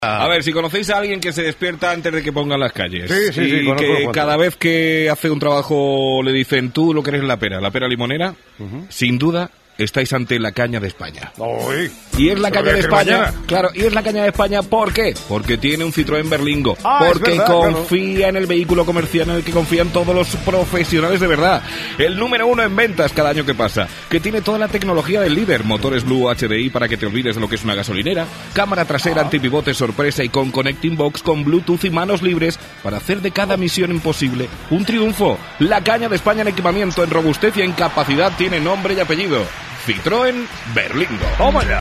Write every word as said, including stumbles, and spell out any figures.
A ver, si conocéis a alguien que se despierta antes de que pongan las calles. Sí, sí, y sí, conozco que los cada vez que hace un trabajo le dicen, tú lo que eres la pera, la pera limonera, uh-huh. Sin duda estáis ante la caña de España. Uy, y es la caña de España, mañana. Claro, y es la caña de España, ¿por qué? Porque tiene un Citroën Berlingo, ah, porque verdad, confía claro. en el vehículo comercial en el que confían todos los profesionales de verdad. El número uno en ventas cada año que pasa, que tiene toda la tecnología del líder, motores Blue H D I para que te olvides de lo que es una gasolinera, cámara trasera ah. antipivote sorpresa y con Connecting Box con Bluetooth y manos libres para hacer de cada misión imposible un triunfo. La caña de España en equipamiento, en robustez y en capacidad tiene nombre y apellido. Citroën Berlingo. ¡Toma ya!